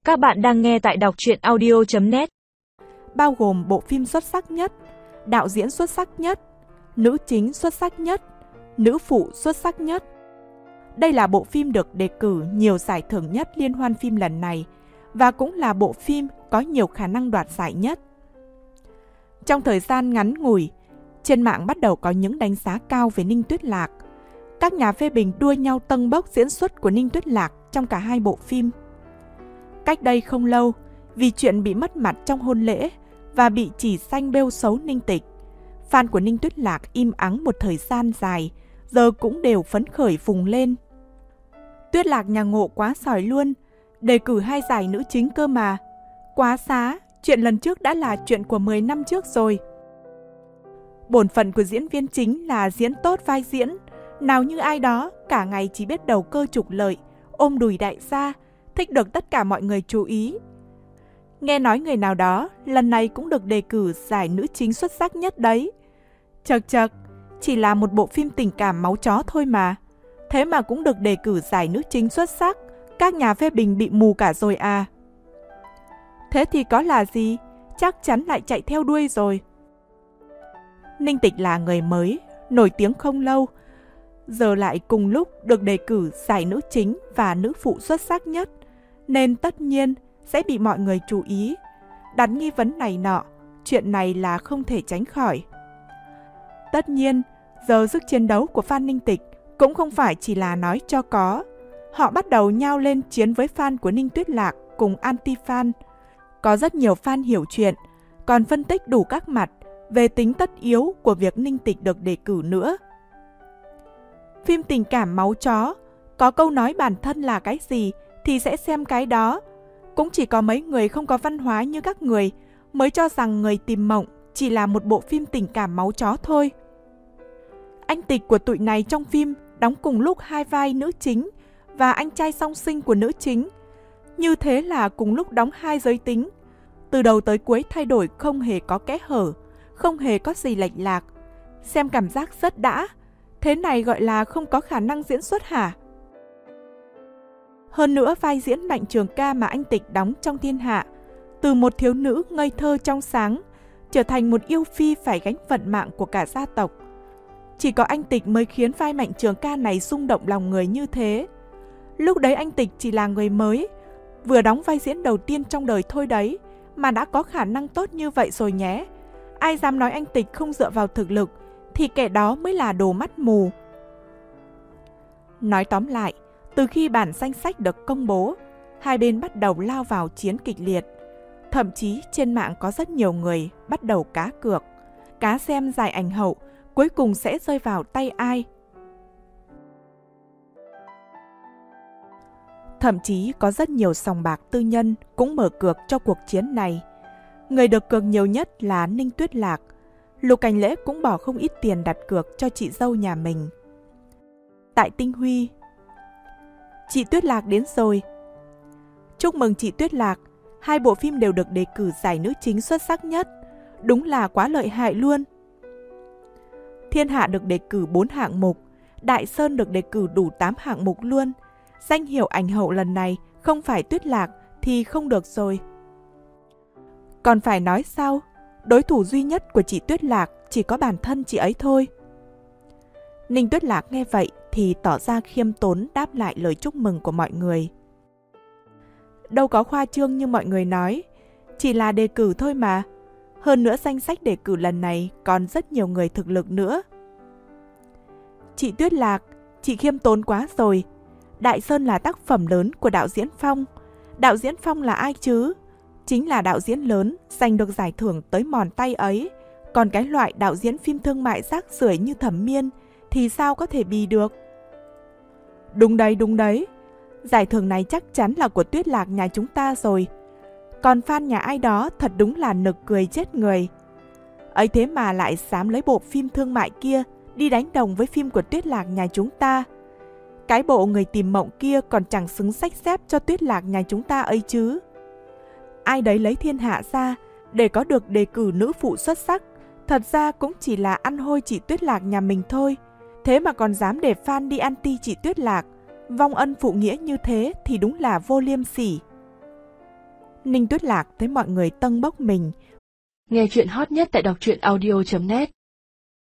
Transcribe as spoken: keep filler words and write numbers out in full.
Các bạn đang nghe tại đọc truyện audio chấm net. Bao gồm bộ phim xuất sắc nhất, đạo diễn xuất sắc nhất, nữ chính xuất sắc nhất, nữ phụ xuất sắc nhất. Đây là bộ phim được đề cử nhiều giải thưởng nhất liên hoan phim lần này và cũng là bộ phim có nhiều khả năng đoạt giải nhất. Trong thời gian ngắn ngủi, trên mạng bắt đầu có những đánh giá cao về Ninh Tuyết Lạc. Các nhà phê bình đua nhau tâng bốc diễn xuất của Ninh Tuyết Lạc trong cả hai bộ phim. Cách đây không lâu, vì chuyện bị mất mặt trong hôn lễ và bị chỉ danh bêu xấu Ninh Tịch, fan của Ninh Tuyết Lạc im ắng một thời gian dài, giờ cũng đều phấn khởi vùng lên. Tuyết Lạc nhà Ngộ quá giỏi luôn, đề cử hai giải nữ chính cơ mà. Quá xá, chuyện lần trước đã là chuyện của mười năm trước rồi. Bổn phận của diễn viên chính là diễn tốt vai diễn, nào như ai đó cả ngày chỉ biết đầu cơ trục lợi, ôm đùi đại gia, thích được tất cả mọi người chú ý. Nghe nói người nào đó lần này cũng được đề cử giải nữ chính xuất sắc nhất đấy. Chật chật, chỉ là một bộ phim tình cảm máu chó thôi mà. Thế mà cũng được đề cử giải nữ chính xuất sắc, các nhà phê bình bị mù cả rồi à. Thế thì có là gì, chắc chắn lại chạy theo đuôi rồi. Ninh Tịch là người mới, nổi tiếng không lâu, giờ lại cùng lúc được đề cử giải nữ chính và nữ phụ xuất sắc nhất, nên tất nhiên sẽ bị mọi người chú ý, đặt nghi vấn này nọ, chuyện này là không thể tránh khỏi. Tất nhiên, giờ sức chiến đấu của fan Ninh Tịch cũng không phải chỉ là nói cho có. Họ bắt đầu nhao lên chiến với fan của Ninh Tuyết Lạc cùng anti-fan. Có rất nhiều fan hiểu chuyện, còn phân tích đủ các mặt về tính tất yếu của việc Ninh Tịch được đề cử nữa. Phim tình cảm máu chó, có câu nói bản thân là cái gì thì sẽ xem cái đó. Cũng chỉ có mấy người không có văn hóa như các người mới cho rằng Người Tìm Mộng chỉ là một bộ phim tình cảm máu chó thôi. Anh Tịch của tụi này trong phim đóng cùng lúc hai vai nữ chính và anh trai song sinh của nữ chính. Như thế là cùng lúc đóng hai giới tính. Từ đầu tới cuối thay đổi không hề có kẽ hở, không hề có gì lệch lạc. Xem cảm giác rất đã. Thế này gọi là không có khả năng diễn xuất hả? Hơn nữa vai diễn Mạnh Trường Ca mà anh Tịch đóng trong Thiên Hạ, từ một thiếu nữ ngây thơ trong sáng, trở thành một yêu phi phải gánh vận mạng của cả gia tộc. Chỉ có anh Tịch mới khiến vai Mạnh Trường Ca này rung động lòng người như thế. Lúc đấy anh Tịch chỉ là người mới, vừa đóng vai diễn đầu tiên trong đời thôi đấy, mà đã có khả năng tốt như vậy rồi nhé. Ai dám nói anh Tịch không dựa vào thực lực, thì kẻ đó mới là đồ mắt mù. Nói tóm lại, từ khi bản danh sách được công bố, hai bên bắt đầu lao vào chiến kịch liệt. Thậm chí trên mạng có rất nhiều người bắt đầu cá cược, cá xem giải ảnh hậu cuối cùng sẽ rơi vào tay ai. Thậm chí có rất nhiều sòng bạc tư nhân cũng mở cược cho cuộc chiến này. Người được cược nhiều nhất là Ninh Tuyết Lạc. Lục Cảnh Lễ cũng bỏ không ít tiền đặt cược cho chị dâu nhà mình. Tại Tinh Huy, chị Tuyết Lạc đến rồi. Chúc mừng chị Tuyết Lạc, hai bộ phim đều được đề cử giải nữ chính xuất sắc nhất. Đúng là quá lợi hại luôn. Thiên Hạ được đề cử bốn hạng mục, Đại Sơn được đề cử đủ tám hạng mục luôn. Danh hiệu ảnh hậu lần này không phải Tuyết Lạc thì không được rồi. Còn phải nói sao? Đối thủ duy nhất của chị Tuyết Lạc chỉ có bản thân chị ấy thôi. Ninh Tuyết Lạc nghe vậy thì tỏ ra khiêm tốn đáp lại lời chúc mừng của mọi người. Đâu có khoa trương như mọi người nói, chỉ là đề cử thôi mà. Hơn nữa danh sách đề cử lần này còn rất nhiều người thực lực nữa. Chị Tuyết Lạc, chị khiêm tốn quá rồi. Đại Sơn là tác phẩm lớn của đạo diễn Phong. Đạo diễn Phong là ai chứ? Chính là đạo diễn lớn, giành được giải thưởng tới mòn tay ấy. Còn cái loại đạo diễn phim thương mại rác rưởi như Thẩm Miên thì sao có thể bì được? Đúng đấy, đúng đấy. Giải thưởng này chắc chắn là của Tuyết Lạc nhà chúng ta rồi. Còn fan nhà ai đó thật đúng là nực cười chết người. Ấy thế mà lại dám lấy bộ phim thương mại kia đi đánh đồng với phim của Tuyết Lạc nhà chúng ta. Cái bộ Người Tìm Mộng kia còn chẳng xứng xách xếp cho Tuyết Lạc nhà chúng ta ấy chứ. Ai đấy lấy Thiên Hạ ra để có được đề cử nữ phụ xuất sắc, thật ra cũng chỉ là ăn hôi chị Tuyết Lạc nhà mình thôi. Thế mà còn dám để fan đi anti chị Tuyết Lạc, vong ân phụ nghĩa như thế thì đúng là vô liêm sỉ. Ninh Tuyết Lạc thấy mọi người tâng bốc mình. Nghe chuyện hot nhất tại đọc truyện audio chấm net